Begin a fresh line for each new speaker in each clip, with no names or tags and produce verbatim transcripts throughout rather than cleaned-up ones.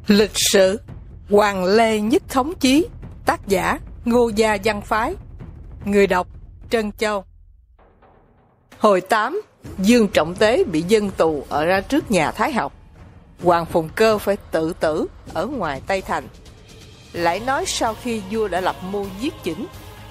Lịch sử Hoàng Lê Nhất Thống Chí. Tác giả Ngô Gia Văn Phái. Người đọc Trân Châu. Hồi tám, Dương Trọng Tế bị dân tù ở ra trước nhà Thái Học. Hoàng Phùng Cơ phải tự tử ở ngoài Tây Thành. Lại nói sau khi vua đã lập mưu giết Chỉnh,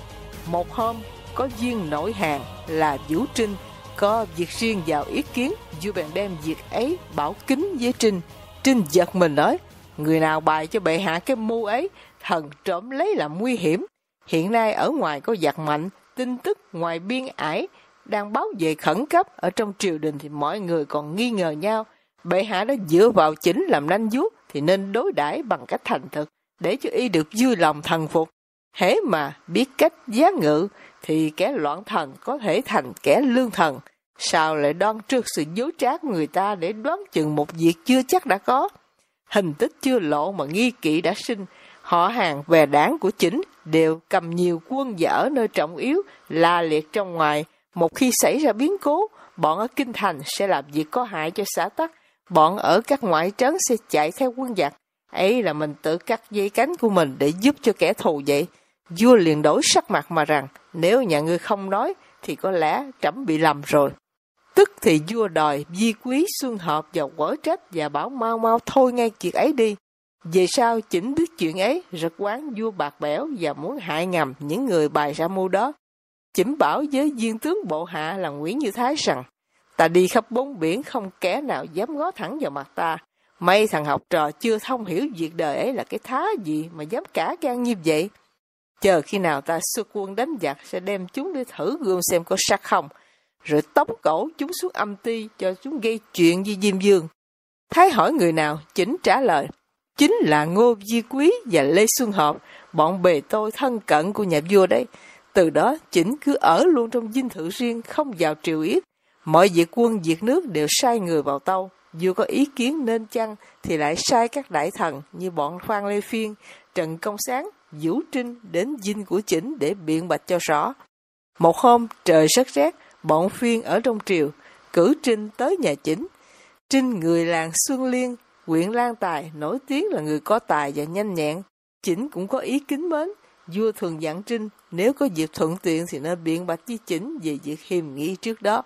một hôm có viên nội hàn là Vũ Trinh có việc riêng vào ý kiến, vua bèn đem việc ấy bảo kính với Trinh. Trinh giật mình nói: người nào bày cho bệ hạ cái mưu ấy, thần trộm lấy làm nguy hiểm. Hiện nay ở ngoài có giặc mạnh, tin tức ngoài biên ải đang báo về khẩn cấp, ở trong triều đình thì mọi người còn nghi ngờ nhau. Bệ hạ đã dựa vào Chỉnh làm nanh vuốt thì nên đối đãi bằng cách thành thực, để cho y được vui lòng thần phục. Hễ mà biết cách giá ngự thì kẻ loạn thần có thể thành kẻ lương thần. Sao lại đoan trước sự dối trá của người ta để đoán chừng một việc chưa chắc đã có? Hình tích chưa lộ mà nghi kỵ đã sinh. Họ hàng về đảng của Chỉnh đều cầm nhiều quân và ở nơi trọng yếu, la liệt trong ngoài. Một khi xảy ra biến cố, bọn ở kinh thành sẽ làm việc có hại cho xã tắc, bọn ở các ngoại trấn sẽ chạy theo quân giặc. Ấy là mình tự cắt dây cánh của mình để giúp cho kẻ thù vậy. Vua liền đổi sắc mặt mà rằng: nếu nhà ngươi không nói thì có lẽ trẫm bị lầm rồi. Tức thì vua đòi Vi Quý Xuân Hợp vào quở trách và bảo mau mau thôi ngay việc ấy đi. Về sau Chỉnh biết chuyện ấy, rất oán vua bạc bẽo và muốn hại ngầm những người bày ra mưu đó. Chỉnh bảo với viên tướng bộ hạ là Nguyễn Như Thái rằng: ta đi khắp bốn biển, không kẻ nào dám ngó thẳng vào mặt ta. Mấy thằng học trò chưa thông hiểu việc đời ấy là cái thá gì mà dám cả gan như vậy. Chờ khi nào ta xuất quân đánh giặc sẽ đem chúng đi thử gươm xem có sắc không, rồi tống cổ chúng xuống âm ti cho chúng gây chuyện với Diêm Vương. Thái hỏi người nào, Chỉnh trả lời: chính là Ngô Vi Quý và Lê Xuân Hợp, bọn bề tôi thân cận của nhà vua đấy. Từ đó Chỉnh cứ ở luôn trong dinh thự riêng, không vào triều yết. Mọi việc quân việc nước đều sai người vào tâu. Vua có ý kiến nên chăng thì lại sai các đại thần như bọn Phan Lê Phiên, Trần Công Sáng, Vũ Trinh đến dinh của Chỉnh để biện bạch cho rõ. Một hôm trời rất rét, bọn Phiên ở trong triều cử Trinh tới nhà Chỉnh. Trinh người làng Xuân Liên, huyện Lan Tài, nổi tiếng là người có tài và nhanh nhẹn. Chỉnh cũng có ý kính mến. Vua thường dặn Trinh nếu có dịp thuận tiện thì nên biện bạch với Chỉnh về việc hiềm nghi trước đó.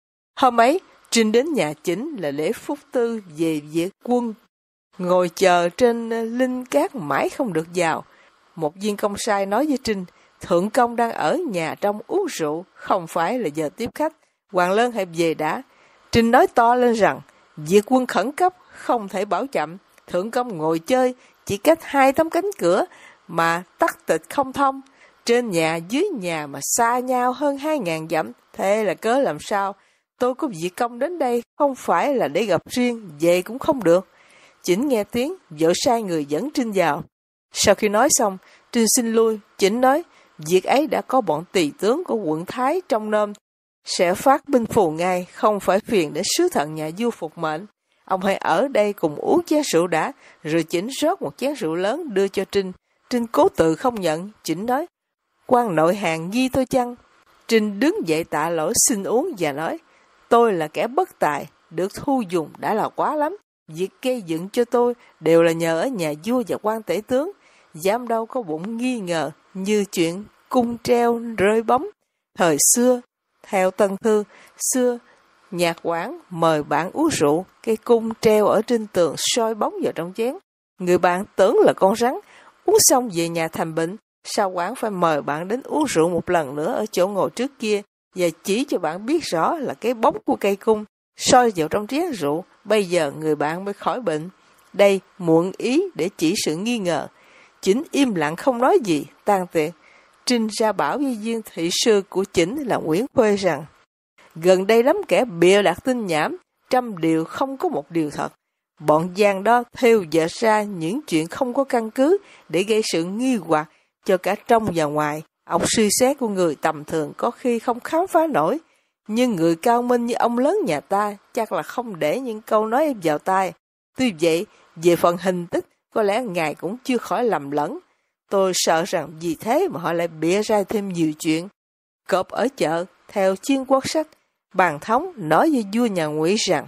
Hôm ấy Trinh đến nhà Chỉnh là lễ phúc tư về việc quân, ngồi chờ trên linh cát mãi không được vào. Một viên công sai nói với Trinh: thượng công đang ở nhà trong uống rượu, không phải là giờ tiếp khách, Hoàng Lân hãy về đã. Trinh nói to lên rằng: việc quân khẩn cấp, không thể bảo chậm. Thượng công ngồi chơi chỉ cách hai tấm cánh cửa mà tắc tịch không thông, trên nhà dưới nhà mà xa nhau hơn hai ngàn dặm, thế là cớ làm sao? Tôi có việc công đến đây, không phải là để gặp riêng, về cũng không được. Chỉnh nghe tiếng, vội sai người dẫn Trinh vào. Sau khi nói xong, Trinh xin lui. Chỉnh nói: việc ấy đã có bọn tỳ tướng của quận Thái trong nôm, sẽ phát binh phù ngay, không phải phiền để sứ thần nhà vua phục mệnh. Ông hãy ở đây cùng uống chén rượu đã. Rồi Chỉnh rót một chén rượu lớn đưa cho Trinh. Trinh cố tự không nhận. Chỉnh nói: quan nội hàn nghi tôi chăng? Trinh đứng dậy tạ lỗi xin uống và nói: tôi là kẻ bất tài, được thu dùng đã là quá lắm. Việc gây dựng cho tôi đều là nhờ ở nhà vua và quan tể tướng, dám đâu có bụng nghi ngờ như chuyện cung treo rơi bóng. Thời xưa, theo Tân Thư, xưa nhạc quản mời bạn uống rượu, cây cung treo ở trên tường soi bóng vào trong chén. Người bạn tưởng là con rắn, uống xong về nhà thành bệnh. Sao quản phải mời bạn đến uống rượu một lần nữa ở chỗ ngồi trước kia, và chỉ cho bạn biết rõ là cái bóng của cây cung soi vào trong chén rượu. Bây giờ người bạn mới khỏi bệnh. Đây muộn ý để chỉ sự nghi ngờ. Chỉnh im lặng không nói gì, tan tiệc. Trinh ra bảo với viên thị sư của Chỉnh là Nguyễn Khuê rằng: gần đây lắm kẻ bịa đặt tin nhảm, trăm điều không có một điều thật. Bọn gian đó thêu dệt ra những chuyện không có căn cứ để gây sự nghi hoặc cho cả trong và ngoài. Ông suy xét của người tầm thường có khi không khám phá nổi, nhưng người cao minh như ông lớn nhà ta chắc là không để những câu nói em vào tai. Tuy vậy, về phần hình tích, có lẽ ngài cũng chưa khỏi lầm lẫn. Tôi sợ rằng vì thế mà họ lại bịa ra thêm nhiều chuyện. Cọp ở chợ, theo Chiên Quốc Sách, Bàn Thống nói với vua nhà Ngụy rằng: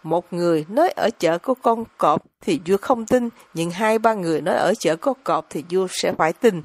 Một người nói ở chợ có con cọp thì vua không tin, nhưng hai ba người nói ở chợ có cọp thì vua sẽ phải tin.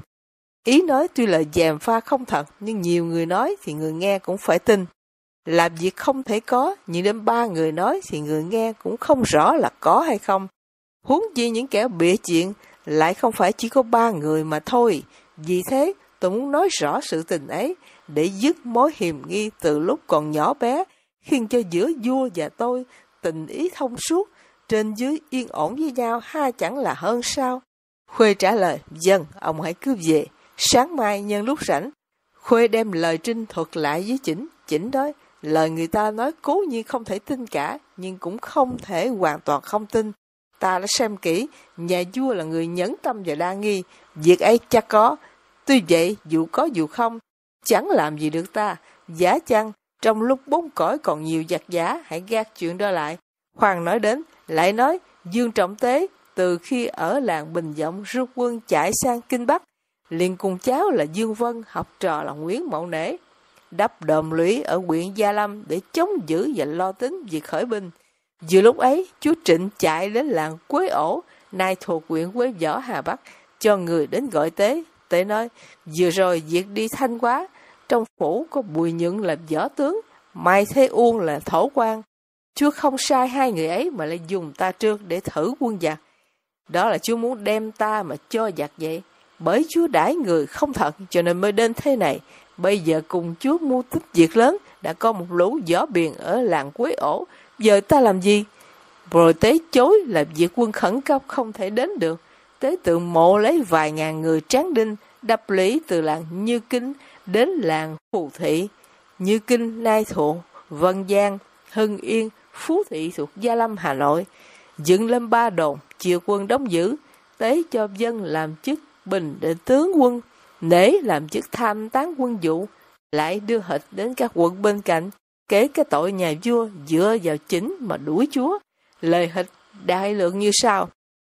Ý nói tuy là gièm pha không thật, nhưng nhiều người nói thì người nghe cũng phải tin. Làm việc không thể có, nhưng đến ba người nói thì người nghe cũng không rõ là có hay không. Huống chi những kẻ bịa chuyện, lại không phải chỉ có ba người mà thôi. Vì thế, tôi muốn nói rõ sự tình ấy, để dứt mối hiềm nghi từ lúc còn nhỏ bé, khiến cho giữa vua và tôi tình ý thông suốt, trên dưới yên ổn với nhau, ha chẳng là hơn sao? Khuê trả lời, vâng, ông hãy cứ về. Sáng mai nhân lúc rảnh, Khuê đem lời trinh thuật lại với Chỉnh. Chỉnh nói, lời người ta nói cố nhiên không thể tin cả, nhưng cũng không thể hoàn toàn không tin. Ta đã xem kỹ, nhà vua là người nhẫn tâm và đa nghi, việc ấy chắc có. Tuy vậy, dù có dù không, chẳng làm gì được ta. Giả chăng, trong lúc bốn cõi còn nhiều giặc giả, hãy gác chuyện đó lại. Khoan nói đến, lại nói, Dương Trọng Tế, từ khi ở làng Bình Vọng rút quân chạy sang Kinh Bắc, liền cùng cháu là Dương Vân, học trò là Nguyễn Mậu Nể, đắp đồn lũy ở huyện Gia Lâm để chống giữ và lo tính việc khởi binh. Vừa lúc ấy, chúa Trịnh chạy đến làng Quế Ổ, nay thuộc huyện Quế Võ Hà Bắc, cho người đến gọi Tế. Tế nói, vừa rồi việc đi Thanh Hóa, trong phủ có Bùi Nhựng là võ tướng, Mai Thế Uông là thổ quan. Chúa không sai hai người ấy mà lại dùng ta trước để thử quân giặc. Đó là Chúa muốn đem ta mà cho giặc vậy. Bởi Chúa đãi người không thật cho nên mới đến thế này. Bây giờ cùng Chúa mưu tích việc lớn, đã có một lũ võ biền ở làng Quế Ổ. Giờ ta làm gì? Rồi Tế chối là việc quân khẩn cấp không thể đến được. Tế tự mộ lấy vài ngàn người tráng đinh, đập lũy từ làng Như Kinh đến làng Phù Thị. Như Kinh nay thuộc Vân Giang, Hưng Yên, Phú Thị thuộc Gia Lâm, Hà Nội. Dựng lên ba đồn, chiều quân đóng giữ. Tế cho dân làm chức bình định tướng quân, Nể làm chức tham tán quân vụ, lại đưa hịch đến các quận bên cạnh, kể cái tội nhà vua dựa vào Chỉnh mà đuổi chúa. Lời hịch đại lượng như sau.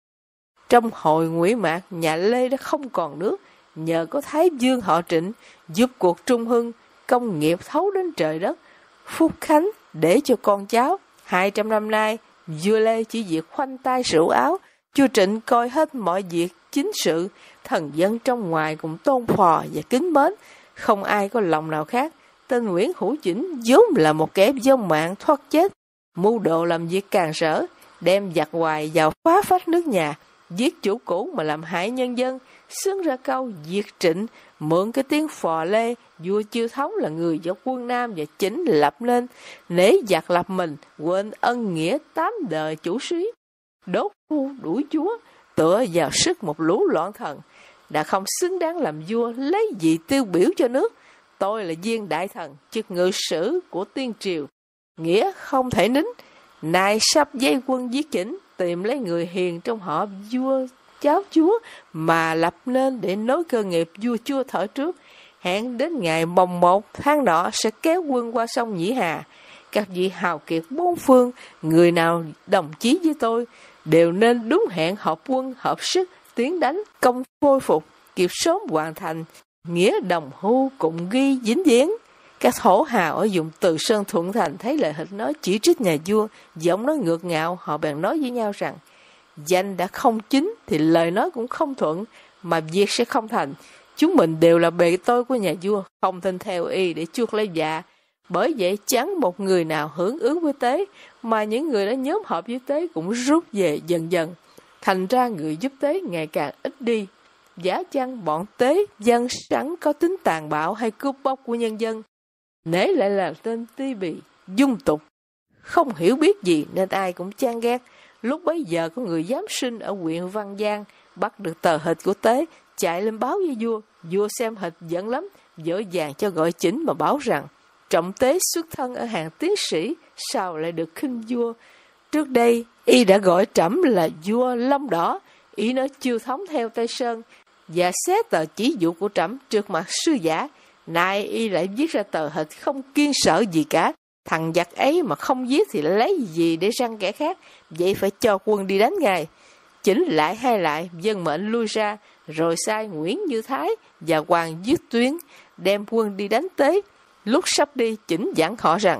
Trong hồi Ngụy Mạc, nhà Lê đã không còn nước, nhờ có Thái Dương họ Trịnh giúp cuộc trung hưng, công nghiệp thấu đến trời đất. Phúc Khánh để cho con cháu, hai trăm năm nay, vua Lê chỉ việc khoanh tay rượu áo, chúa Trịnh coi hết mọi việc chính sự, thần dân trong ngoài cũng tôn phò và kính mến, không ai có lòng nào khác. Tên Nguyễn Hữu Chỉnh vốn là một kẻ vong mạng thoát chết, mưu đồ làm việc càng rỡ, đem giặc hoài vào phá phách nước nhà, giết chủ cũ mà làm hại nhân dân. Xứng ra câu diệt Trịnh, mượn cái tiếng phò Lê, vua Chiêu Thống là người do quân Nam và Chỉnh lập nên, nể giặc lập mình, quên ân nghĩa tám đời chủ sĩ, đốt phu đuổi chúa, tựa vào sức một lũ loạn thần, đã không xứng đáng làm vua, lấy gì tiêu biểu cho nước. Tôi là viên đại thần, chức ngự sử của tiên triều, nghĩa không thể nín. Nay sắp dây quân giết Chỉnh, tìm lấy người hiền trong họ vua cháu chúa mà lập nên để nối cơ nghiệp vua chúa thở trước. Hẹn đến ngày mồng một tháng nọ sẽ kéo quân qua sông Nhĩ Hà. Các vị hào kiệt bốn phương, người nào đồng chí với tôi, đều nên đúng hẹn hợp quân, hợp sức, tiến đánh, công khôi phục, kịp sớm hoàn thành, nghĩa đồng hưu cùng ghi vĩnh viễn. Các thổ hào ở vùng Từ Sơn Thuận Thành thấy lời hịch nói chỉ trích nhà vua, giọng nói ngược ngạo, họ bèn nói với nhau rằng, danh đã không chính thì lời nói cũng không thuận, mà việc sẽ không thành. Chúng mình đều là bề tôi của nhà vua, không tin theo y để chuốc lấy dạ. Bởi vậy chẳng một người nào hưởng ứng với Tế, mà những người đã nhóm họp với Tế cũng rút về dần dần. Thành ra người giúp Tế ngày càng ít đi. Giả chăng bọn Tế dân sẵn có tính tàn bạo hay cướp bóc của nhân dân, Nể lại là tên ti bì, dung tục, không hiểu biết gì nên ai cũng chán ghét. Lúc bấy giờ có người giám sinh ở huyện Văn Giang bắt được tờ hịch của Tế, chạy lên báo với vua. Vua xem hịch giận lắm, vội vàng cho gọi Chỉnh mà báo rằng Trọng Tế xuất thân ở hàng tiến sĩ, sao lại được khinh vua. Trước đây y đã gọi trẫm là vua Long Đỏ, ý nói Chiêu Thống theo Tây Sơn, và xé tờ chỉ dụ của trẫm trước mặt sư giả. Nay y lại viết ra tờ hịch không kiên sợ gì cả. Thằng giặc ấy mà không giết thì lấy gì để răn kẻ khác, vậy phải cho quân đi đánh ngay. Chỉnh lại hay lại, dân mệnh lui ra, rồi sai Nguyễn Như Thái và Hoàng Dứt Tuyến đem quân đi đánh Tế. Lúc sắp đi, Chỉnh dặn họ rằng,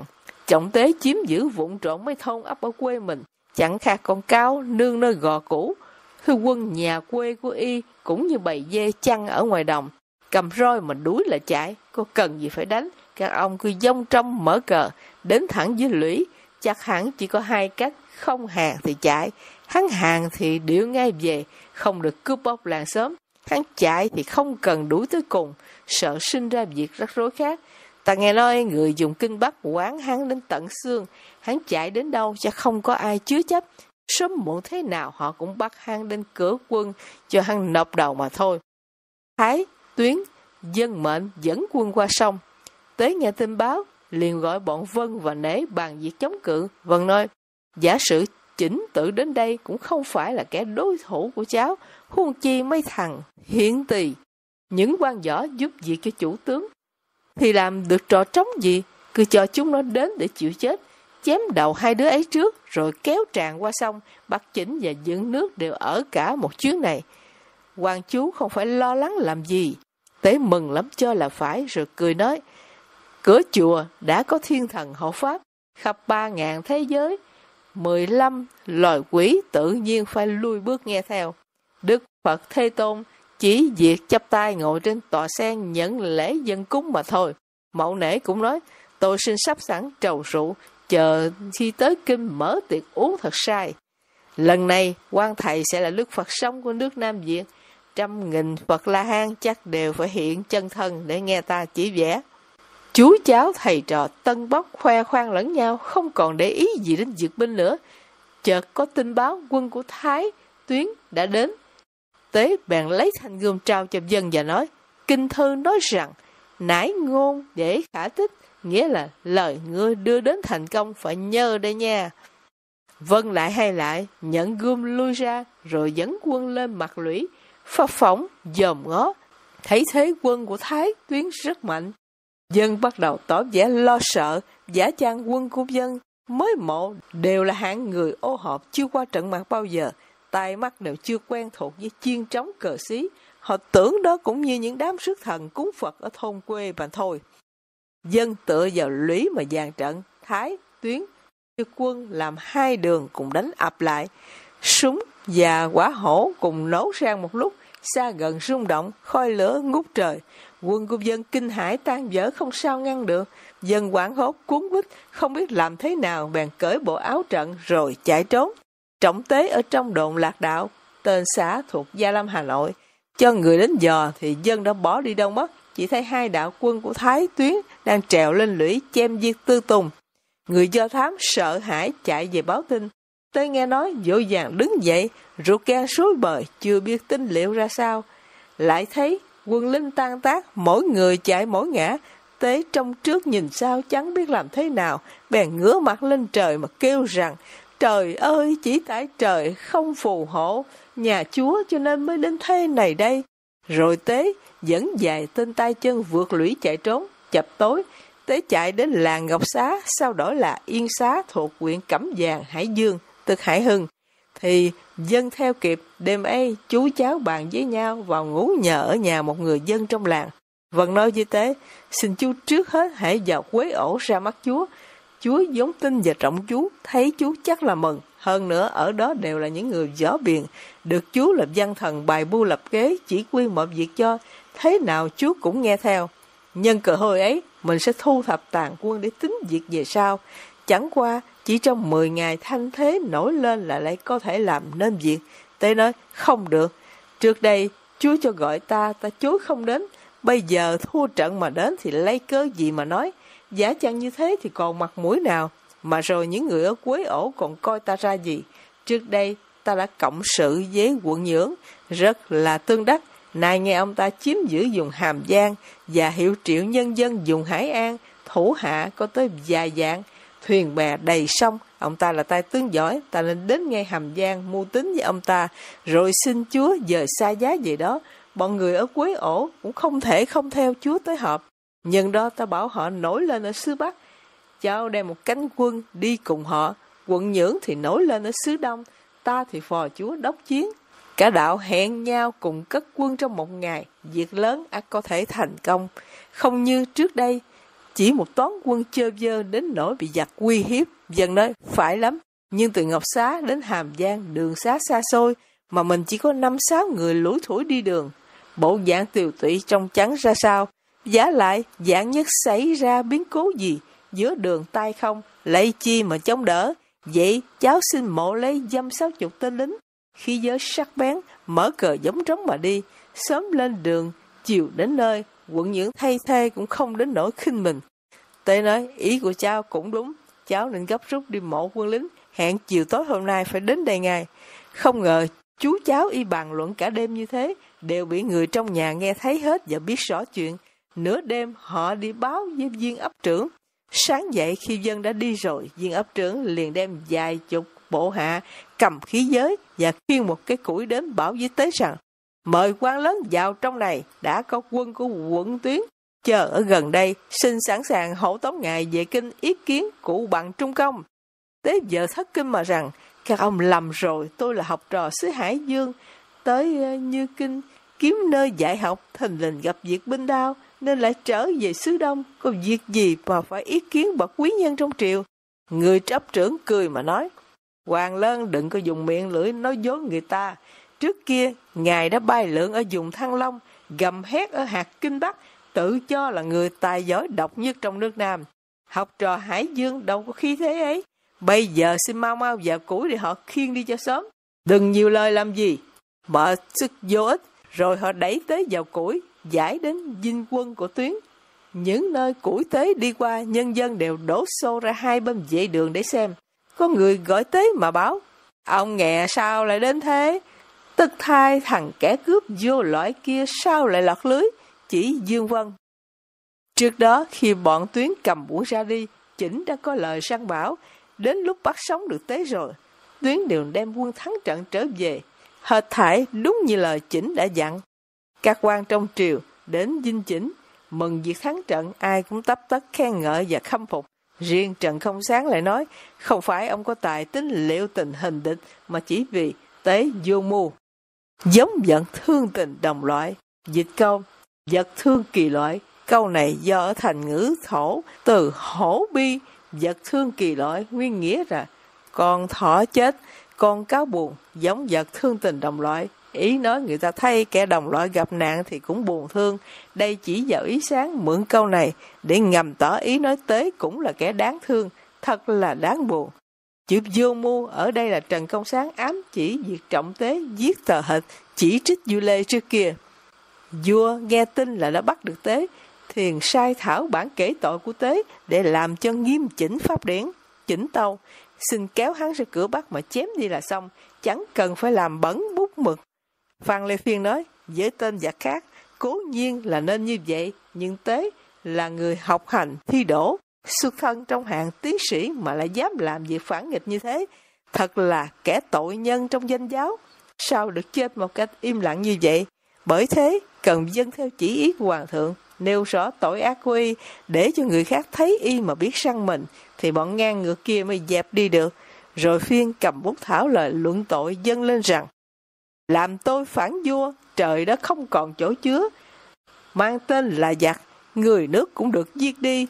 Trọng Tế chiếm giữ vụn trộn mấy thôn ấp ở quê mình, chẳng khác con cáo nương nơi gò cũ. Thư quân nhà quê của y cũng như bầy dê chăn ở ngoài đồng, cầm roi mà đuổi là chạy, có cần gì phải đánh. Các ông cứ dông trong mở cờ, đến thẳng dưới lũy, chắc hẳn chỉ có hai cách, không hàng thì chạy, hắn hàng thì điệu ngay về, không được cướp bóc làng xóm. Hắn chạy thì không cần đuổi tới cùng, sợ sinh ra việc rắc rối khác. Ta nghe nói người dùng kinh Bắc quán hắn đến tận xương, hắn chạy đến đâu chắc không có ai chứa chấp. Sớm muộn thế nào họ cũng bắt hắn đến cửa quân cho hắn nộp đầu mà thôi. Thái, Tuyến, dân mệnh dẫn quân qua sông. Tế nghe tin báo, liền gọi bọn Vân và Nể bàn việc chống cự. Vân nói, giả sử Chỉnh Tự đến đây cũng không phải là kẻ đối thủ của cháu, huống chi mấy thằng hiện tỳ, những quan võ giúp việc cho chủ tướng, thì làm được trò trống gì, cứ cho chúng nó đến để chịu chết, chém đầu hai đứa ấy trước, rồi kéo tràn qua sông, bắt Chỉnh và dựng nước đều ở cả một chuyến này. Hoàng chú không phải lo lắng làm gì. Tế mừng lắm cho là phải, rồi cười nói, cửa chùa đã có thiên thần hộ pháp, khắp ba ngàn thế giới, mười lăm loài quỷ tự nhiên phải lui bước nghe theo. Đức Phật Thế Tôn chỉ việc chắp tay ngồi trên tọa sen nhận lễ dân cúng mà thôi. Mậu Nể cũng nói, tôi xin sắp sẵn trầu rượu, chờ khi tới kinh mở tiệc uống thật sai. Lần này, quan thầy sẽ là Đức Phật sống của nước Nam Việt. Trăm nghìn Phật La Hán chắc đều phải hiện chân thân để nghe ta chỉ vẽ. Chú cháu thầy trò tân bốc khoe khoang lẫn nhau, không còn để ý gì đến duyệt binh nữa. Chợt có tin báo quân của Thái, Tuyến đã đến. Tế bèn lấy thanh gươm trao cho Dân và nói, kinh thư nói rằng, nải ngôn để khả tích, nghĩa là lời ngươi đưa đến thành công phải nhờ đây nha. Vân lại hay lại, nhận gươm lui ra, rồi dẫn quân lên mặt lũy, phập phỏng, dòm ngó, thấy thế quân của Thái, Tuyến rất mạnh. Dân bắt đầu tỏ vẻ lo sợ, giả chăng quân của Dân mới mộ đều là hạng người ô hợp chưa qua trận mặt bao giờ, tai mắt đều chưa quen thuộc với chiên trống cờ xí. Họ tưởng đó cũng như những đám rước thần cúng Phật ở thôn quê mà thôi. Dân tựa vào lũy mà dàn trận, Thái, Tuyến, cho quân làm hai đường cùng đánh ập lại. Súng và quả hổ cùng nổ sang một lúc, xa gần rung động, khói lửa ngút trời. Quân của Dân kinh hãi tan vỡ không sao ngăn được. Dân hoảng hốt cuốn quýt, không biết làm thế nào, bèn cởi bộ áo trận rồi chạy trốn. Trọng Tế ở trong đồn Lạc Đạo, tên xã thuộc Gia Lâm, Hà Nội, cho người đến dò thì Dân đã bỏ đi đâu mất. Chỉ thấy hai đạo quân của Thái, Tuyến đang trèo lên lũy chém giết Tư Tùng. Người Do Thám sợ hãi chạy về báo tin. Tế nghe nói vội vàng đứng dậy, ruột gan rối bời, chưa biết tin liệu ra sao. Lại thấy quân lính tan tác, mỗi người chạy mỗi ngã. Tế trong trước nhìn sau chẳng biết làm thế nào, bèn ngửa mặt lên trời mà kêu rằng, trời ơi, chỉ tại trời không phù hộ nhà Chúa cho nên mới đến thế này đây. Rồi Tế dẫn dài tên tay chân vượt lũy chạy trốn. Chập tối, Tế chạy đến làng Ngọc Xá, sau đổi là Yên Xá thuộc huyện Cẩm Giàng, Hải Dương, tức Hải Hưng. Thì Dân theo kịp, đêm ấy chú cháu bàn với nhau vào ngủ nhờ ở nhà một người dân trong làng. Vân nói với Tế, xin chú trước hết hãy vào quế ổ ra mắt Chúa. Chúa vốn tin và trọng chú, thấy chú chắc là mừng. Hơn nữa ở đó đều là những người võ biền, được Chúa làm văn thần bài mưu lập kế, chỉ quy mọi việc cho, thế nào Chúa cũng nghe theo. Nhân cơ hội ấy, mình sẽ thu thập tàn quân để tính việc về sau. Chẳng qua, chỉ trong mười ngày thanh thế nổi lên là lại có thể làm nên việc. Tế nói, không được. Trước đây, Chúa cho gọi ta, ta chối không đến. Bây giờ thua trận mà đến thì lấy cớ gì mà nói. Giả chăng như thế thì còn mặt mũi nào. Mà rồi những người ở Quế Ổ còn coi ta ra gì. Trước đây, ta đã cộng sự với quận Nhưỡng, rất là tương đắc. Nay nghe ông ta chiếm giữ vùng Hàm Giang và hiệu triệu nhân dân vùng Hải An, thủ hạ có tới vài vạn, thuyền bè đầy sông. Ông ta là tay tướng giỏi, ta nên đến ngay Hàm Giang mưu tính với ông ta, rồi xin Chúa dời xa giá về đó. Bọn người ở Quế Ổ cũng không thể không theo Chúa tới họp. Nhân đó ta bảo họ nổi lên ở xứ Bắc, cháu đem một cánh quân đi cùng họ. Quận Nhưỡng thì nổi lên ở xứ Đông, ta thì phò Chúa đốc chiến. Cả đạo hẹn nhau cùng cất quân trong một ngày, việc lớn ắt có thể thành công. Không như trước đây, chỉ một toán quân chơ vơ đến nỗi bị giặc uy hiếp. Dân nói, phải lắm, nhưng từ Ngọc Xá đến Hàm Giang đường xá xa xôi, mà mình chỉ có năm sáu người lủi thủi đi đường. Bộ dạng tiều tụy trong trắng ra sao? Giá lại, dạng nhất xảy ra biến cố gì? Giữa đường tay không, lấy chi mà chống đỡ? Vậy, cháu xin mộ lấy dăm sáu chục tên lính. Khi giới sắc bén, mở cờ giống trống mà đi. Sớm lên đường, chiều đến nơi, quận những thay thê cũng không đến nỗi khinh mình. Tế nói, ý của cháu cũng đúng. Cháu nên gấp rút đi mộ quân lính, hẹn chiều tối hôm nay phải đến đây ngay. Không ngờ, chú cháu y bàn luận cả đêm như thế, đều bị người trong nhà nghe thấy hết và biết rõ chuyện. Nửa đêm họ đi báo với viên ấp trưởng. Sáng dậy khi dân đã đi rồi, viên ấp trưởng liền đem vài chục bộ hạ cầm khí giới và khiêng một cái củi đến bảo với Tế rằng, mời quan lớn vào trong này, đã có quân của quận Tuyến chờ ở gần đây, xin sẵn sàng hộ tống ngài về kinh ý kiến cụ bằng trung công. Tế giờ thất kinh mà rằng, các ông lầm rồi, tôi là học trò xứ Hải Dương, tới uh, Như Kinh kiếm nơi dạy học, thình lình gặp việc binh đao, nên lại trở về xứ Đông, có việc gì mà phải ý kiến bậc quý nhân trong triều. Người ấp trưởng cười mà nói, Hoàng Lân đừng có dùng miệng lưỡi nói dối người ta. Trước kia, ngài đã bay lượn ở vùng Thăng Long, gầm hét ở hạt Kinh Bắc, tự cho là người tài giỏi độc nhất trong nước Nam. Học trò Hải Dương đâu có khí thế ấy. Bây giờ xin mau mau vào củi để họ khiêng đi cho sớm. Đừng nhiều lời làm gì, mở sức vô ích. Rồi họ đẩy Tế vào củi, giải đến dinh quân của Tuyến. Những nơi củi Tế đi qua, nhân dân đều đổ xô ra hai bên vệ đường để xem. Có người gọi Tế mà báo, ông nghè sao lại đến thế? Tức thai thằng kẻ cướp vô lõi kia sao lại lọt lưới? Chỉ Dương Vân. Trước đó khi bọn Tuyến cầm bủa ra đi, Chỉnh đã có lời săn bảo, đến lúc bắt sống được Tế rồi, Tuyến đều đem quân thắng trận trở về. Hệt thảy đúng như lời Chỉnh đã dặn. Các quan trong triều đến dinh Chỉnh, mừng việc thắng trận, ai cũng tấp tất khen ngợi và khâm phục. Riêng Trần Không Sáng lại nói, không phải ông có tài tính liệu tình hình địch, mà chỉ vì Tế vô mưu. Giống giận thương tình đồng loại. Dịch câu, vật thương kỳ loại. Câu này do ở thành ngữ thổ, từ hổ bi, vật thương kỳ loại, nguyên nghĩa là con thỏ chết, con cáo buồn, giống vật thương tình đồng loại. Ý nói người ta thấy kẻ đồng loại gặp nạn thì cũng buồn thương. Đây chỉ vào ý sáng mượn câu này để ngầm tỏ ý nói Tế cũng là kẻ đáng thương, thật là đáng buồn. Chữ vô mưu ở đây là Trần Công Sáng ám chỉ việc trọng Tế giết tờ hịch, chỉ trích Du Lê trước kia. Vua nghe tin là đã bắt được Tế, thiền sai thảo bản kể tội của Tế để làm cho nghiêm chỉnh pháp điển. Chỉnh tâu, xin kéo hắn ra cửa Bắc mà chém đi là xong, chẳng cần phải làm bẩn bút mực. Phan Lê Phiên nói, với tên giặc khác, cố nhiên là nên như vậy, nhưng Tế là người học hành, thi đỗ, xuất thân trong hạng tiến sĩ mà lại dám làm việc phản nghịch như thế. Thật là kẻ tội nhân trong danh giáo, sao được chết một cách im lặng như vậy? Bởi thế, cần dâng theo chỉ ý của Hoàng thượng, nêu rõ tội ác của y, để cho người khác thấy y mà biết săn mình, thì bọn ngang ngược kia mới dẹp đi được. Rồi Phiên cầm bút thảo lời luận tội dâng lên rằng, làm tôi phản vua, trời đất không còn chỗ chứa, mang tên là giặc, người nước cũng được giết đi.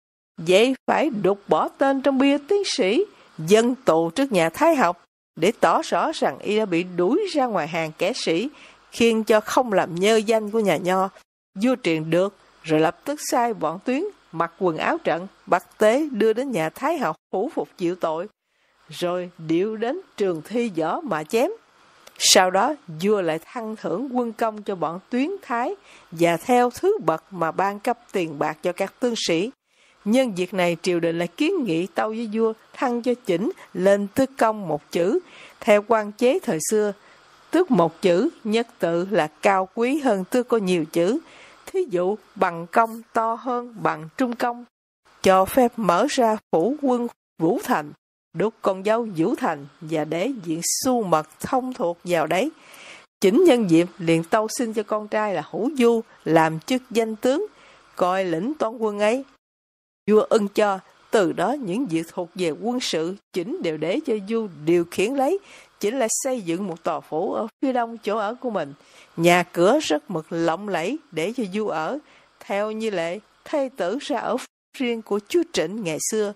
Vậy phải đục bỏ tên trong bia tiến sĩ, dân tù trước nhà Thái học, để tỏ rõ rằng y đã bị đuổi ra ngoài hàng kẻ sĩ, khiến cho không làm nhơ danh của nhà Nho. Vua truyền được, rồi lập tức sai bọn Tuyến mặc quần áo trận, bắt Tế đưa đến nhà Thái học phủ phục chịu tội, rồi điệu đến trường thi võ mà chém. Sau đó, vua lại thăng thưởng quân công cho bọn Tuyến Thái và theo thứ bậc mà ban cấp tiền bạc cho các tướng sĩ. Nhân việc này, triều đình lại kiến nghị tâu với vua thăng cho Chỉnh lên tước công một chữ, theo quan chế thời xưa. Tước một chữ, nhất tự là cao quý hơn tước có nhiều chữ. Thí dụ, bằng công to hơn bằng trung công. Cho phép mở ra phủ quân Vũ Thành, đúc con dấu Vũ Thành và để diện su mật thông thuộc vào đấy. Chỉnh nhân dịp liền tâu xin cho con trai là Hữu Du làm chức danh tướng, coi lĩnh toán quân ấy. Vua ưng cho, từ đó những việc thuộc về quân sự Chỉnh đều để cho Du điều khiển lấy. Chỉnh lại xây dựng một tòa phủ ở phía đông chỗ ở của mình, nhà cửa rất mực lộng lẫy để cho Du ở. Theo như lệ, thê tử ra ở riêng của chúa Trịnh ngày xưa.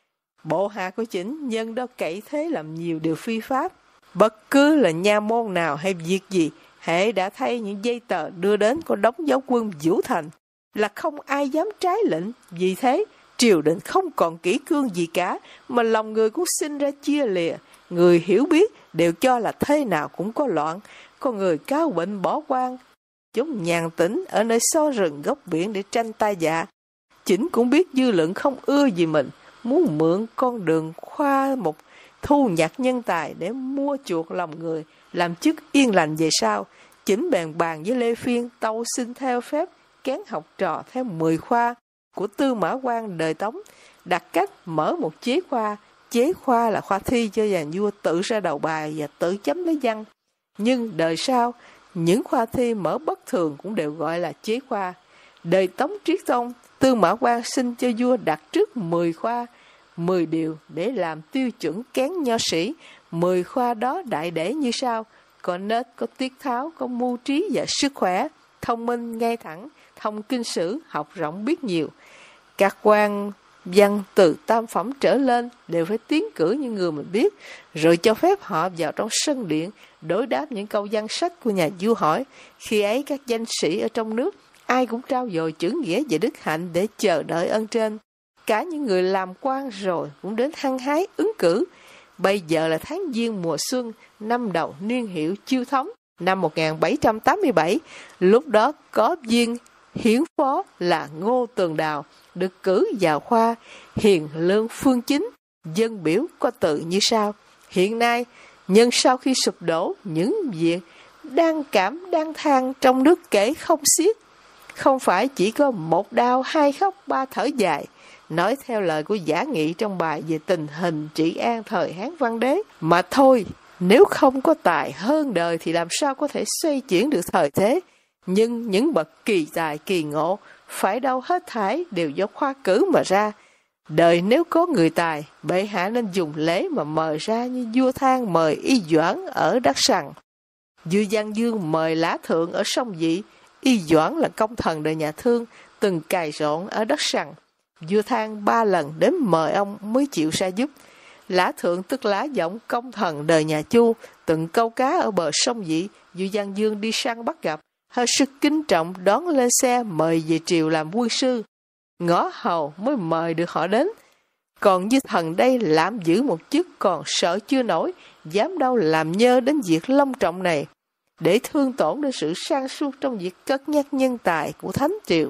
Bộ hạ của Chỉnh nhân đó cậy thế làm nhiều điều phi pháp. Bất cứ là nha môn nào hay việc gì, hễ đã thấy những giấy tờ đưa đến có đóng dấu quân Vũ Thành, là không ai dám trái lệnh. Vì thế, triều đình không còn kỷ cương gì cả, mà lòng người cũng sinh ra chia lìa. Người hiểu biết đều cho là thế nào cũng có loạn, có người cáo bệnh bỏ quan. Chúng nhàn tĩnh ở nơi so rừng góc biển để tranh tai dạ. Chỉnh cũng biết dư luận không ưa gì mình, muốn mượn con đường khoa mục thu nhặt nhân tài để mua chuộc lòng người, làm chức yên lành về sau. Chỉnh bèn bàn với Lê Phiên tâu xin theo phép kén học trò theo mười khoa của Tư Mã Quan đời Tống, đặt cách mở một chế khoa. Chế khoa là khoa thi cho nhà vua tự ra đầu bài và tự chấm lấy văn. Nhưng đời sau, những khoa thi mở bất thường cũng đều gọi là chế khoa. Đời Tống Triết Tông, Tư Mã Quan xin cho vua đặt trước mười khoa, mười điều để làm tiêu chuẩn kén nho sĩ. Mười khoa đó đại để như sau: có nết, có tiết tháo, có mưu trí và sức khỏe, thông minh, ngay thẳng, thông kinh sử, học rộng biết nhiều. Các quan văn từ tam phẩm trở lên đều phải tiến cử những người mình biết, rồi cho phép họ vào trong sân điện đối đáp những câu văn sách của nhà vua hỏi. Khi ấy các danh sĩ ở trong nước ai cũng trao dồi chữ nghĩa và đức hạnh để chờ đợi ân trên. Cả những người làm quan rồi cũng đến hăng hái ứng cử. Bây giờ là tháng Giêng mùa xuân, năm đầu niên hiệu Chiêu Thống, năm một nghìn bảy trăm tám mươi bảy. Lúc đó có viên hiến phó là Ngô Tường Đào được cử vào khoa Hiền Lương Phương Chính. Dân biểu có từ như sau: hiện nay, nhân sau khi sụp đổ, những việc đang cảm đang than trong nước kể không xiết. Không phải chỉ có một đau, hai khóc, ba thở dài, nói theo lời của Giả Nghị trong bài về tình hình trị an thời Hán Văn Đế mà thôi. Nếu không có tài hơn đời thì làm sao có thể xoay chuyển được thời thế. Nhưng những bậc kỳ tài kỳ ngộ phải đâu hết thảy đều do khoa cử mà ra. Đời nếu có người tài, bệ hạ nên dùng lễ mà mời ra, như vua Thang mời Y Doãn ở Đắc Sằng, vua Văn Dương mời Lã Thượng ở Sông Dị. Y Doãn là công thần đời nhà Thương, từng cày rộn ở Đất Sằng. Vua Thang ba lần đến mời ông mới chịu ra giúp. Lã Thượng tức Lã Vọng, công thần đời nhà Chu, từng câu cá ở bờ sông Dị. Vua Văn Dương đi săn bắt gặp, hết sức kính trọng đón lên xe mời về triều làm quân sư. Ngõ hầu mới mời được họ đến. Còn như thần đây làm giữ một chức còn sợ chưa nổi, dám đâu làm nhơ đến việc long trọng này, để thương tổn đến sự sang suốt trong việc cất nhắc nhân tài của Thánh Triều.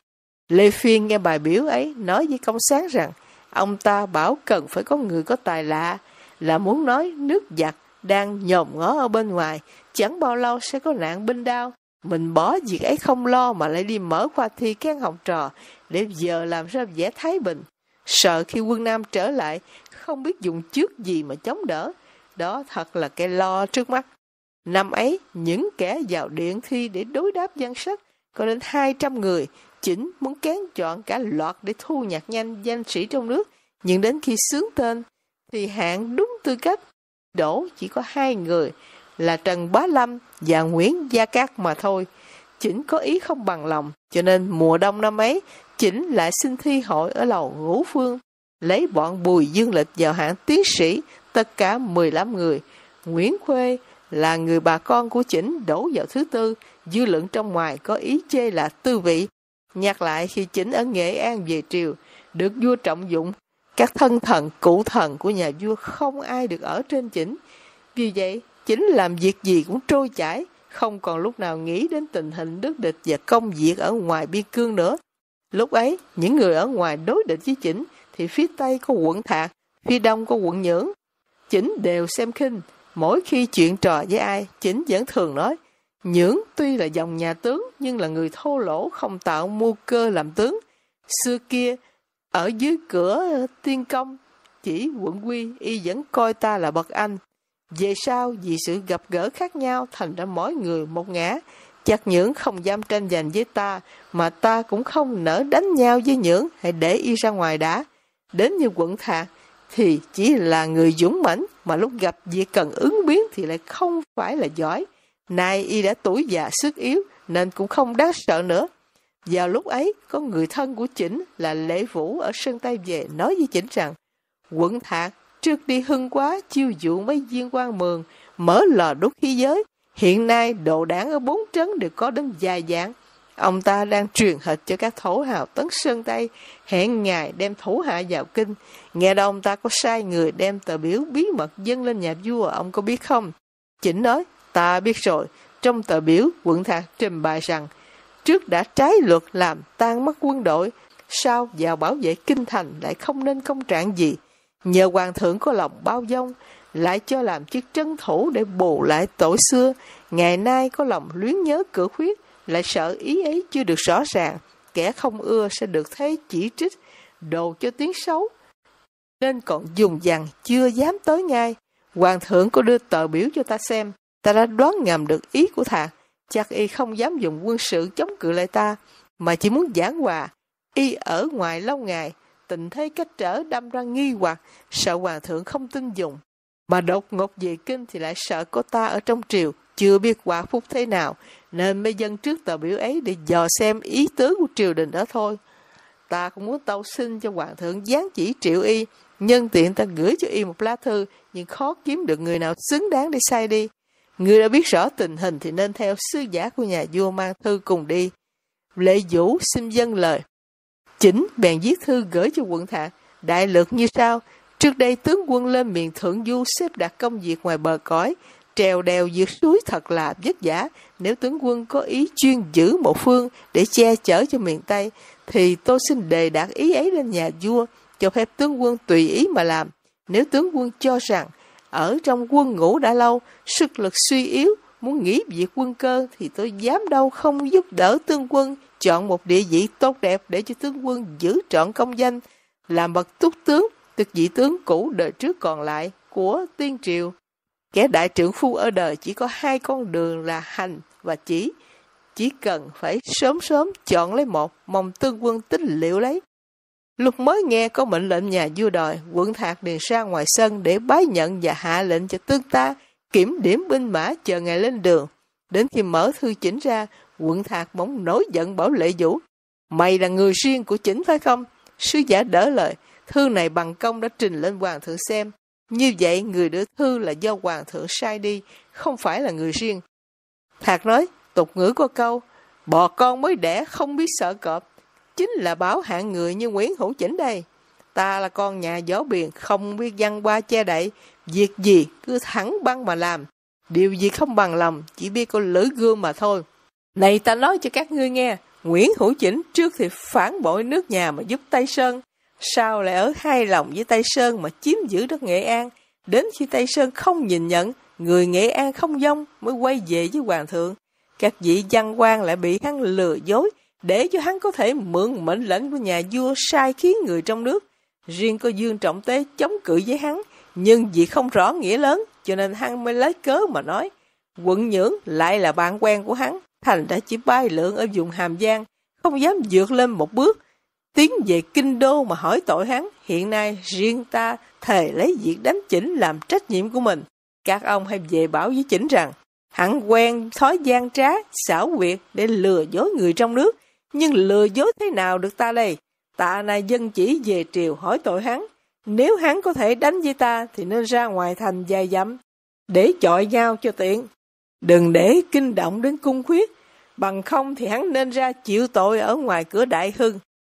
Lê Phiên nghe bài biểu ấy nói với Công Sáng rằng ông ta bảo cần phải có người có tài lạ, là muốn nói nước giặc đang nhòm ngó ở bên ngoài, chẳng bao lâu sẽ có nạn binh đao. Mình bỏ việc ấy không lo mà lại đi mở khoa thi kén học trò để giờ làm ra vẻ thái bình. Sợ khi quân Nam trở lại không biết dùng trước gì mà chống đỡ. Đó thật là cái lo trước mắt. Năm ấy, những kẻ vào điện thi để đối đáp văn sách có đến hai trăm người. Chỉnh muốn kén chọn cả loạt để thu nhặt nhanh danh sĩ trong nước. Nhưng đến khi xướng tên thì hạng đúng tư cách đổ chỉ có hai người là Trần Bá Lâm và Nguyễn Gia Cát mà thôi. Chỉnh có ý không bằng lòng, cho nên mùa đông năm ấy, Chỉnh lại xin thi hội ở lầu Ngũ Phương, lấy bọn Bùi Dương Lịch vào hạng tiến sĩ, tất cả mười lăm người. Nguyễn Khuê là người bà con của Chỉnh đổ vào thứ tư. Dư luận trong ngoài có ý chê là tư vị. Nhắc lại khi Chỉnh ở Nghệ An về triều, được vua trọng dụng, các thân thần, cụ thần của nhà vua không ai được ở trên Chỉnh. Vì vậy, Chỉnh làm việc gì cũng trôi chảy, không còn lúc nào nghĩ đến tình hình nước địch và công việc ở ngoài biên cương nữa. Lúc ấy, những người ở ngoài đối địch với Chỉnh thì phía Tây có quận Thạc, phía Đông có quận Nhưỡng. Chỉnh đều xem khinh. Mỗi khi chuyện trò với ai, Chỉnh vẫn thường nói: Nhưỡng tuy là dòng nhà tướng nhưng là người thô lỗ, không tạo mưu cơ làm tướng. Xưa kia ở dưới cửa Tiên Công chỉ quận Quy, y vẫn coi ta là bậc anh. Về sau vì sự gặp gỡ khác nhau thành ra mỗi người một ngã. Chắc Nhưỡng không dám tranh giành với ta, mà ta cũng không nỡ đánh nhau với Nhưỡng, hãy để y ra ngoài đã. Đến như quận Thạc thì chỉ là người dũng mãnh, mà lúc gặp việc cần ứng biến thì lại không phải là giỏi. Nay y đã tuổi già sức yếu nên cũng không đáng sợ nữa. Vào lúc ấy, có người thân của Chỉnh là Lễ Vũ ở Sơn Tây về nói với Chỉnh rằng, Quận Thạc trước đi hưng quá chiêu dụ mấy viên quan mường, mở lò đốt khí giới. Hiện nay đồ đảng ở bốn trấn đều có đến vài dạng. Ông ta đang truyền hệt cho các thổ hào tấn Sơn Tây, hẹn ngày đem thủ hạ vào kinh. Nghe đâu ông ta có sai người đem tờ biểu bí mật dâng lên nhà vua, ông có biết không? Chỉnh nói, ta biết rồi. Trong tờ biểu, Quận Thạc trình bày rằng, trước đã trái luật làm tan mất quân đội, sau vào bảo vệ kinh thành lại không nên công trạng gì. Nhờ hoàng thượng có lòng bao dung, lại cho làm chức trấn thủ để bù lại tội xưa. Ngày nay có lòng luyến nhớ cửa khuyết, lại sợ ý ấy chưa được rõ ràng, kẻ không ưa sẽ được thấy chỉ trích, đồ cho tiếng xấu, nên còn dùng dằng chưa dám tới ngay. Hoàng thượng có đưa tờ biểu cho ta xem, ta đã đoán ngầm được ý của Thạc. Chắc y không dám dùng quân sự chống cự lại ta, mà chỉ muốn giảng hòa. Y ở ngoài lâu ngày, tình thế cách trở đâm ra nghi hoặc, sợ hoàng thượng không tin dùng. Mà đột ngột về kinh thì lại sợ có ta ở trong triều, chưa biết quả phúc thế nào, nên mới dâng trước tờ biểu ấy để dò xem ý tứ của triều đình đó thôi. Ta cũng muốn tâu xin cho hoàng thượng giáng chỉ triệu y, nhân tiện ta gửi cho y một lá thư, nhưng khó kiếm được người nào xứng đáng để sai đi. Người đã biết rõ tình hình thì nên theo sứ giả của nhà vua mang thư cùng đi. Lệ Vũ xin dâng lời. Chỉnh bèn viết thư gửi cho Quận Thạc, đại lược như sau. Trước đây tướng quân lên miền Thượng Du xếp đặt công việc ngoài bờ cõi, trèo đèo vượt suối thật là vất vả. Nếu tướng quân có ý chuyên giữ một phương để che chở cho miền Tây, thì tôi xin đề đạt ý ấy lên nhà vua, cho phép tướng quân tùy ý mà làm. Nếu tướng quân cho rằng ở trong quân ngũ đã lâu, sức lực suy yếu, muốn nghỉ việc quân cơ, thì tôi dám đâu không giúp đỡ tướng quân chọn một địa vị tốt đẹp để cho tướng quân giữ trọn công danh, làm bậc túc tướng, tức vị tướng cũ đời trước còn lại của tiên triều. Kẻ đại trượng phu ở đời chỉ có hai con đường là hành và chỉ. Chỉ cần phải sớm sớm chọn lấy một, mong tướng quân tính liệu lấy. Lúc mới nghe có mệnh lệnh nhà vua đòi, Quận Thạc liền ra ngoài sân để bái nhận và hạ lệnh cho tướng ta kiểm điểm binh mã chờ ngày lên đường. Đến khi mở thư Chỉnh ra, Quận Thạc bỗng nổi giận bảo Lệ Vũ, mày là người riêng của Chỉnh phải không? Sứ giả đỡ lời, thư này bằng công đã trình lên hoàng thượng xem. Như vậy người đưa thư là do hoàng thượng sai đi, không phải là người riêng. Thạc nói, tục ngữ có câu, bò con mới đẻ không biết sợ cọp, chính là bảo hạng người như Nguyễn Hữu Chỉnh đây. Ta là con nhà gió biển, không biết văn qua che đậy, việc gì cứ thẳng băng mà làm, điều gì không bằng lòng, chỉ biết có lưỡi gươm mà thôi. Này ta nói cho các ngươi nghe, Nguyễn Hữu Chỉnh trước thì phản bội nước nhà mà giúp Tây Sơn, sau lại ở hai lòng với Tây Sơn mà chiếm giữ đất Nghệ An. Đến khi Tây Sơn không nhìn nhận, người Nghệ An không vong mới quay về với hoàng thượng. Các vị văn quan lại bị hắn lừa dối, để cho hắn có thể mượn mệnh lệnh của nhà vua sai khiến người trong nước. Riêng có Dương Trọng Tế chống cự với hắn, nhưng vì không rõ nghĩa lớn, cho nên hắn mới lấy cớ mà nói. Quận Nhưỡng lại là bạn quen của hắn, thành đã chỉ bay lượn ở vùng Hàm Giang, không dám vượt lên một bước, tiến về kinh đô mà hỏi tội hắn. Hiện nay riêng ta thề lấy việc đánh Chỉnh làm trách nhiệm của mình. Các ông hãy về bảo với Chỉnh rằng, hắn quen thói gian trá, xảo quyệt để lừa dối người trong nước, nhưng lừa dối thế nào được ta đây? Ta này dân chỉ về triều hỏi tội hắn. Nếu hắn có thể đánh với ta thì nên ra ngoài thành vài dặm để chọi nhau cho tiện, đừng để kinh động đến cung khuyết. Bằng không thì hắn nên ra chịu tội ở ngoài cửa Đại Hưng,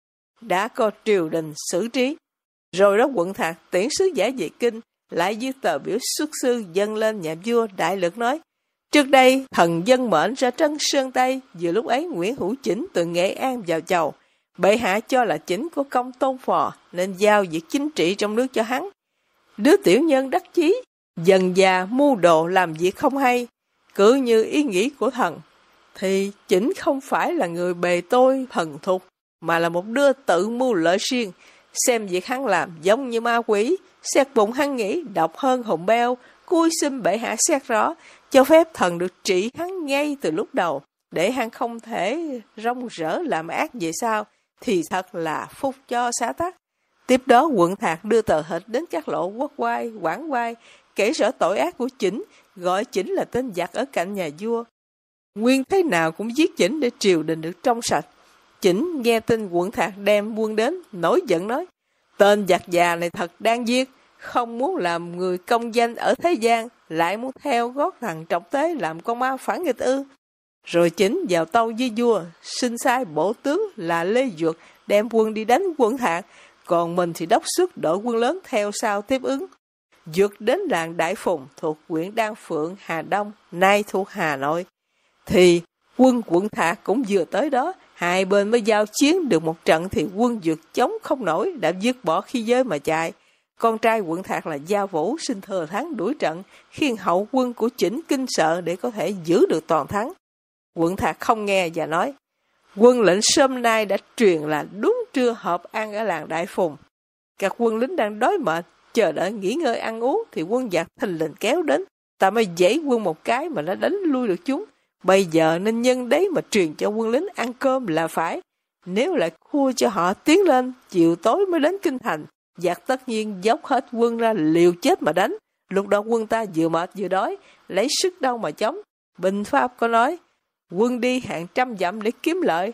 đã có triều đình xử trí. Rồi đó Quận Thạc tiễn sứ giả về kinh, lại viết tờ biểu xuất sư dâng lên nhà vua. Đại lược nói, trước đây thần dân mệnh ra trấn Sơn Tây, vừa lúc ấy Nguyễn Hữu Chỉnh từ Nghệ An vào chầu. Bệ hạ cho là Chỉnh có công tôn phò, nên giao việc chính trị trong nước cho hắn. Đứa tiểu nhân đắc chí, dần già mưu đồ làm việc không hay, cứ như ý nghĩ của thần, thì Chỉnh không phải là người bề tôi thần thục, mà là một đứa tự mưu lợi riêng. Xem việc hắn làm giống như ma quỷ, xét bụng hắn nghĩ độc hơn hùng beo. Cui xin bệ hạ xét rõ, cho phép thần được trị hắn ngay từ lúc đầu, để hắn không thể rong rỡ làm ác về sau, thì thật là phúc cho xã tắc. Tiếp đó Quận Thạc đưa tờ hịch đến các lộ Quốc Oai, Quảng Oai, kể rõ tội ác của Chỉnh, gọi Chỉnh là tên giặc ở cạnh nhà vua. Nguyên thế nào cũng giết Chỉnh để triều đình được trong sạch. Chỉnh nghe tin Quận Thạc đem quân đến, nổi giận nói, tên giặc già này thật đáng giết, không muốn làm người công danh ở thế gian, lại muốn theo gót thằng Trọng Tế làm con ma phản nghịch ư. Rồi Chỉnh vào tâu với vua, xin sai bổ tướng là Lê Duật đem quân đi đánh Quận Thạc, còn mình thì đốc xuất đội quân lớn theo sau tiếp ứng. Duật đến làng Đại Phùng thuộc huyện Đan Phượng, Hà Đông, nay thuộc Hà Nội. Thì quân Quận Thạc cũng vừa tới đó, hai bên mới giao chiến được một trận thì quân Duật chống không nổi, đã dứt bỏ khí giới mà chạy. Con trai Quận Thạc là Gia Vũ xin thừa thắng đuổi trận, khiến hậu quân của Chỉnh kinh sợ để có thể giữ được toàn thắng. Quận Thạc không nghe và nói, quân lệnh sớm nay đã truyền là đúng trưa họp ăn ở làng Đại Phùng. Các quân lính đang đói mệt, chờ đợi nghỉ ngơi ăn uống thì quân giặc thình lình kéo đến, ta mới dãy quân một cái mà nó đánh lui được chúng. Bây giờ nên nhân đấy mà truyền cho quân lính ăn cơm là phải. Nếu lại khua cho họ tiến lên, chiều tối mới đến kinh thành, giặc tất nhiên dốc hết quân ra liều chết mà đánh. Lúc đó quân ta vừa mệt vừa đói, lấy sức đâu mà chống. Bình Pháp có nói, quân đi hàng trăm dặm để kiếm lợi,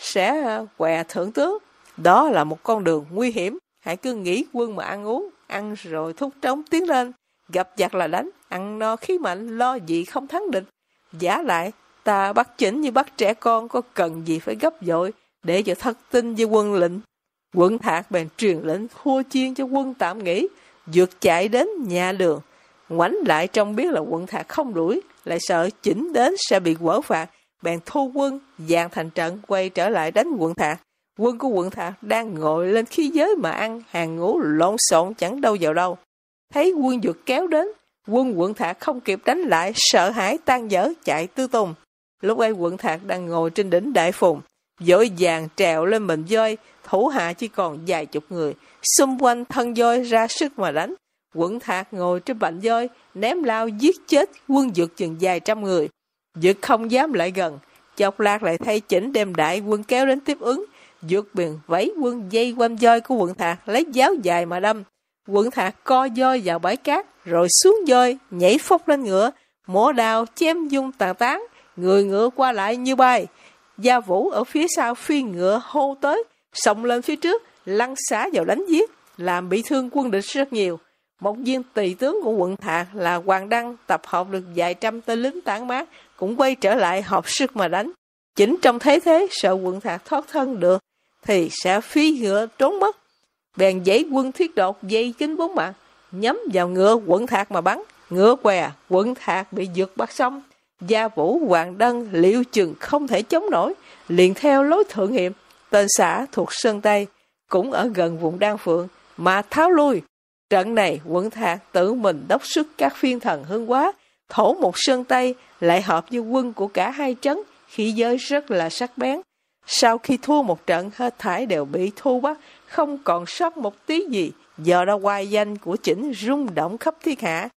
sẽ què thượng tướng. Đó là một con đường nguy hiểm, hãy cứ nghĩ quân mà ăn uống, ăn rồi thúc trống tiến lên, gặp giặc là đánh, ăn no khí mạnh, lo gì không thắng địch. Giả lại, ta bắt Chỉnh như bắt trẻ con, có cần gì phải gấp vội, để cho thất tin với quân lệnh. Quận Thạc bèn truyền lệnh khua chiên cho quân tạm nghỉ, vượt chạy đến nhà đường. Ngoảnh lại trông biết là Quận Thạc không đuổi, lại sợ Chỉnh đến sẽ bị quở phạt, bèn thu quân, dàn thành trận, quay trở lại đánh Quận Thạc. Quân của Quận Thạc đang ngồi lên khí giới mà ăn, hàng ngũ lộn xộn chẳng đâu vào đâu. Thấy quân Duật kéo đến, quân Quận Thạc không kịp đánh lại, sợ hãi tan vỡ chạy tứ tung. Lúc ấy Quận Thạc đang ngồi trên đỉnh Đại Phùng, vội vàng trèo lên mình voi, thủ hạ chỉ còn vài chục người, xung quanh thân voi ra sức mà đánh. Quận Thạc ngồi trên bạnh voi, ném lao giết chết quân Duật chừng vài trăm người. Duật không dám lại gần, chốc lát lại thay Chỉnh đem đại quân kéo đến tiếp ứng. Duật bèn vẫy quân dây quanh voi của Quận Thạc, lấy giáo dài mà đâm. Quận Thạc co voi vào bãi cát, rồi xuống voi, nhảy phốc lên ngựa, mổ đao chém dung tàn tán, người ngựa qua lại như bay. Gia Vũ ở phía sau phi ngựa hô tới, xông lên phía trước, lăn xả vào đánh giết, làm bị thương quân địch rất nhiều. Một viên tùy tướng của Quận Thạc là Hoàng Đăng tập hợp được vài trăm tên lính tản mát, cũng quay trở lại hợp sức mà đánh. Chỉnh trong thế thế sợ Quận Thạc thoát thân được, thì sẽ phi ngựa trốn mất. Bèn dãy quân thiết đột dây kính bốn mặt, nhắm vào ngựa Quận Thạc mà bắn. Ngựa què, Quận Thạc bị vượt bắt xong. Gia Vũ, Hoàng Đăng liệu chừng không thể chống nổi, liền theo lối thượng hiệp, tên xã thuộc Sơn Tây, cũng ở gần vùng Đan Phượng, mà tháo lui. Trận này Quận Thạc tự mình đốc xuất các phiên thần Hương Quá, thổ một Sơn Tây, lại hợp với quân của cả hai trấn, khí giới rất là sắc bén. Sau khi thua một trận, hết thảy đều bị thu bắt, không còn sót một tí gì, do đó oai danh của Chỉnh rung động khắp thiên hạ.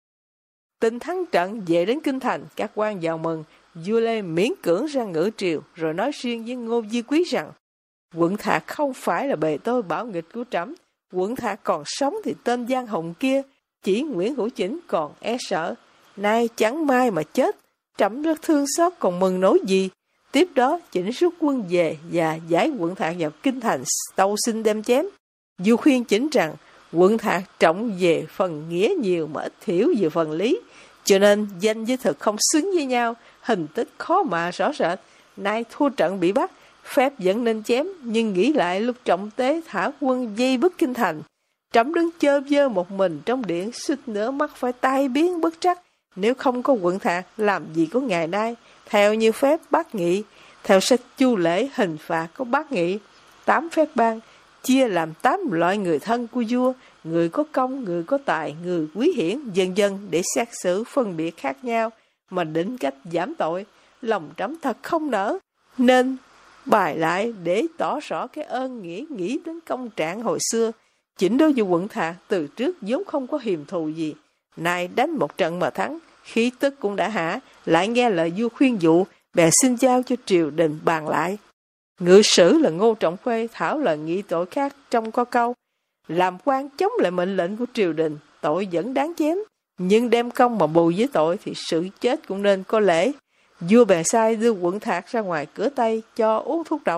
Tin thắng trận về đến kinh thành, các quan vào mừng, vua Lê miễn cưỡng ra ngự triều, rồi nói riêng với Ngô Di Quý rằng, Quận Thạc không phải là bề tôi bảo nghịch của trẫm. Quận Thạc còn sống thì tên Giang Hồng kia, chỉ Nguyễn Hữu Chỉnh còn e sợ. Nay chẳng may mà chết, trẫm rất thương xót còn mừng nổi gì. Tiếp đó Chỉnh rút quân về và giải Quận Thạc vào kinh thành, tâu xin đem chém. Vua khuyên Chỉnh rằng, Quận Thạc trọng về phần nghĩa nhiều mà ít thiểu về phần lý, cho nên danh với thực không xứng với nhau, hình tích khó mà rõ rệt. Nay thua trận bị bắt, phép vẫn nên chém, nhưng nghĩ lại lúc Trọng Tế thả quân dây bức kinh thành, trẫm đứng chơ vơ một mình trong điện, suýt nữa mắc phải tai biến bất trắc. Nếu không có Quận Thạc, làm gì có ngày nay. Theo như phép bát nghị, theo sách Chu Lễ hình phạt có bát nghị, tám phép ban, chia làm tám loại người thân của vua, người có công, người có tài, người quý hiển, vân vân để xét xử phân biệt khác nhau, mà định cách giảm tội. Lòng trẫm thật không nỡ, nên bài lại để tỏ rõ cái ơn nghĩa, nghĩ đến công trạng hồi xưa. Chỉnh đối với Quận Thạc từ trước vốn không có hiềm thù gì, nay đánh một trận mà thắng, khí tức cũng đã hả, lại nghe lời vua khuyên dụ, bèn xin giao cho triều đình bàn lại. Ngự sử là Ngô Trọng Khuê thảo lời nghị tội khác, trong có câu, làm quan chống lại mệnh lệnh của triều đình, tội vẫn đáng chém, nhưng đem công mà bù với tội thì sự chết cũng nên có lễ. Vua bèn sai đưa Quận Thạc ra ngoài cửa Tây cho uống thuốc độc.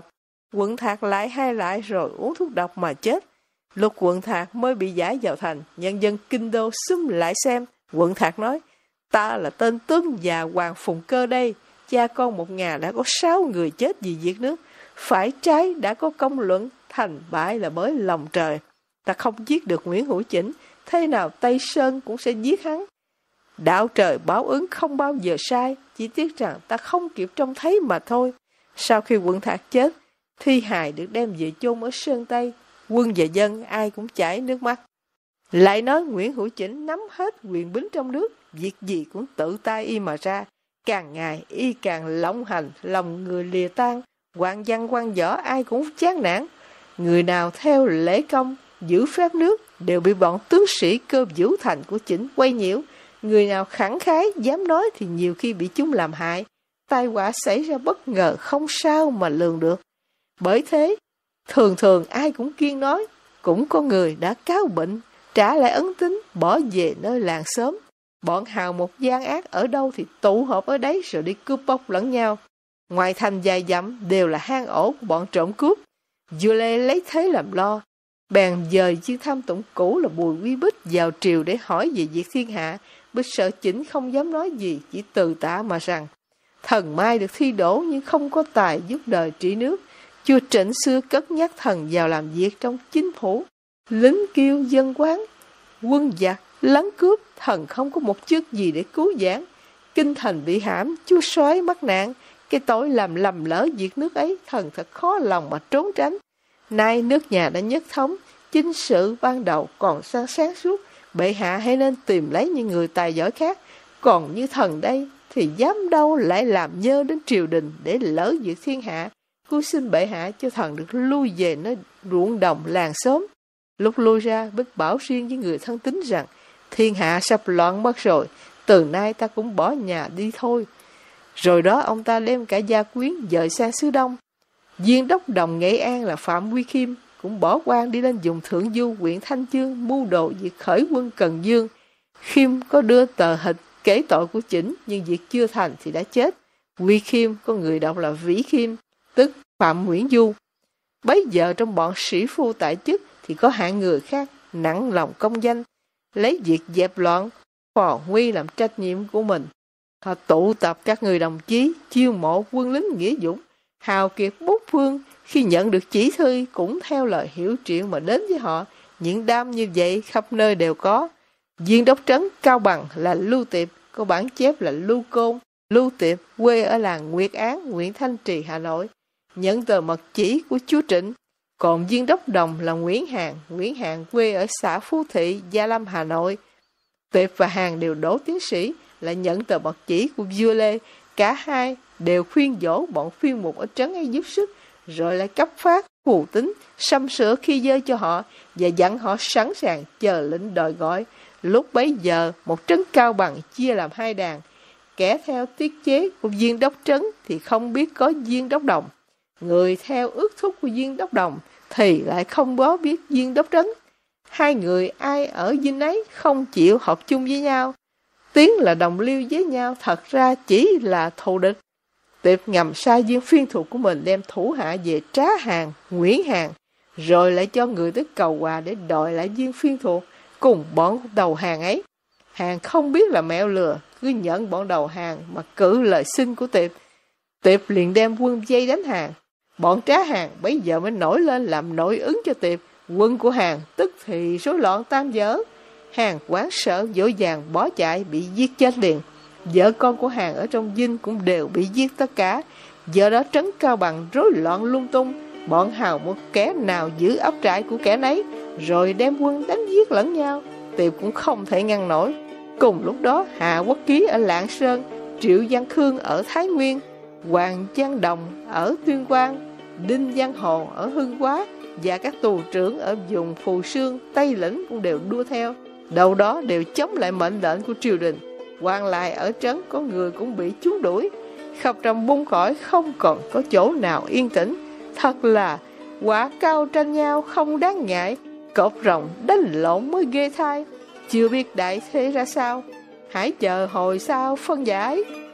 Quận Thạc lại hai lại rồi uống thuốc độc mà chết. Lúc Quận Thạc mới bị giải vào thành, nhân dân kinh đô xúm lại xem. Quận Thạc nói, ta là tên tướng già Hoàng Phùng Cơ đây, cha con một nhà đã có sáu người chết vì việc nước, phải trái đã có công luận, thành bại là bởi lòng trời. Ta không giết được Nguyễn Hữu Chỉnh, thế nào Tây Sơn cũng sẽ giết hắn. Đạo trời báo ứng không bao giờ sai, chỉ tiếc rằng ta không kịp trông thấy mà thôi. Sau khi Quận Thạc chết, thi hài được đem về chôn ở Sơn Tây, quân và dân ai cũng chảy nước mắt. Lại nói Nguyễn Hữu Chỉnh nắm hết quyền bính trong nước, việc gì cũng tự tay y mà ra. Càng ngày y càng lộng hành, lòng người lìa tan, quan văn quan võ ai cũng chán nản. Người nào theo lễ công, giữ phép nước đều bị bọn tướng sĩ cơ vũ thành của Chỉnh quay nhiễu. Người nào khẳng khái, dám nói thì nhiều khi bị chúng làm hại. Tai họa xảy ra bất ngờ không sao mà lường được. Bởi thế, thường thường ai cũng kiên nói, cũng có người đã cáo bệnh, trả lại ấn tín, bỏ về nơi làng xóm. Bọn hào một gian ác ở đâu thì tụ họp ở đấy rồi đi cướp bóc lẫn nhau. Ngoài thành dài dặm đều là hang ổ của bọn trộm cướp. Vua Lê lấy thế làm lo, bèn dời viên tham tổng cũ là Bùi Quý Bích vào triều để hỏi về việc thiên hạ. Bích sợ Chỉnh không dám nói gì, chỉ từ tả mà rằng, thần mai được thi đỗ nhưng không có tài giúp đời trị nước. Chúa Trịnh xưa cất nhắc thần vào làm việc trong chính phủ, lính kiêu dân quán, quân giặc, lấn cướp, thần không có một chức gì để cứu vãn. Kinh thành bị hãm, chúa soái mắc nạn, cái tội làm lầm lỡ việc nước ấy, thần thật khó lòng mà trốn tránh. Nay nước nhà đã nhất thống, chính sự ban đầu còn sáng sáng suốt, bệ hạ hãy nên tìm lấy những người tài giỏi khác. Còn như thần đây thì dám đâu lại làm nhơ đến triều đình để lỡ việc thiên hạ. Cứu xin bệ hạ cho thần được lui về nơi ruộng đồng làng xóm. Lúc lui ra, Bích bảo riêng với người thân tín rằng, thiên hạ sắp loạn mất rồi, từ nay ta cũng bỏ nhà đi thôi. Rồi đó ông ta đem cả gia quyến dời sang xứ Đông. Viên đốc đồng Nghệ An là Phạm Quy Khiêm cũng bỏ quan đi lên vùng Thượng Du, huyện Thanh Chương, mưu đồ việc khởi quân Cần Dương. Khiêm có đưa tờ hịch kể tội của Chỉnh, nhưng việc chưa thành thì đã chết. Quy Khiêm có người đọc là Vĩ Khiêm, tức Phạm Nguyễn Du. Bấy giờ trong bọn sĩ phu tại chức thì có hạng người khác nặng lòng công danh, lấy việc dẹp loạn phò nguy làm trách nhiệm của mình. Họ tụ tập các người đồng chí, chiêu mộ quân lính nghĩa dũng, hào kiệt bút phương. Khi nhận được chỉ thư cũng theo lời hiểu chuyện mà đến với họ. Những đám như vậy khắp nơi đều có. Viên đốc trấn Cao Bằng là Lưu Tiệp, có bản chép là Lưu Côn. Lưu Tiệp quê ở làng Nguyệt Án, huyện Thanh Trì, Hà Nội, nhận tờ mật chỉ của chúa Trịnh. Còn viên đốc đồng là Nguyễn Hàn, Nguyễn Hàn quê ở xã Phú Thị, Gia Lâm, Hà Nội. Tiệp và Hàn đều đỗ tiến sĩ, lại nhận tờ mật chỉ của vua Lê. Cả hai đều khuyên dỗ bọn phiên mục ở trấn ấy giúp sức, rồi lại cấp phát phù tín sắm sửa khi dơi cho họ và dặn họ sẵn sàng chờ lệnh đòi gọi. Lúc bấy giờ một trấn Cao Bằng chia làm hai đàn, kẻ theo tiết chế của viên đốc trấn thì không biết có viên đốc đồng, người theo ước thúc của viên đốc đồng thì lại không có biết viên đốc trấn. Hai người ai ở dinh ấy không chịu học chung với nhau, tiếng là đồng liêu với nhau, thật ra chỉ là thù địch. Tiệp ngầm sai viên phiên thuộc của mình đem thủ hạ về Trá Hàn, Nguyễn Hàn, rồi lại cho người tới cầu hòa để đòi lại viên phiên thuộc cùng bọn đầu hàng ấy. Hàn không biết là mẹo lừa, cứ nhận bọn đầu hàng mà cử lời xin của Tiệp. Tiệp liền đem quân dây đánh Hàn. Bọn Trá Hàn bấy giờ mới nổi lên làm nội ứng cho Tiệp. Quân của Hàn tức thì rối loạn tan vỡ. Hàn hoảng sợ vội vàng bỏ chạy, bị giết chết liền. Vợ con của Hàn ở trong dinh cũng đều bị giết tất cả. Giờ đó trấn Cao Bằng rối loạn lung tung. Bọn hào một kẻ nào giữ ấp trại của kẻ nấy, rồi đem quân đánh giết lẫn nhau. Tiệp cũng không thể ngăn nổi. Cùng lúc đó Hà Quốc Ký ở Lạng Sơn, Triệu Văn Khương ở Thái Nguyên, Hoàng Văn Đồng ở Tuyên Quang, Đinh Văn Hồ ở Hưng Hóa và các tù trưởng ở vùng Phù Sương, Tây Lĩnh cũng đều đua theo. Đầu đó đều chống lại mệnh lệnh của triều đình. Quan lại ở trấn có người cũng bị chúng đuổi, khắp trong bung khỏi không còn có chỗ nào yên tĩnh. Thật là quả cao tranh nhau không đáng ngại, cọp rồng đánh lộn mới ghê thai. Chưa biết đại thế ra sao, hãy chờ hồi sau phân giải.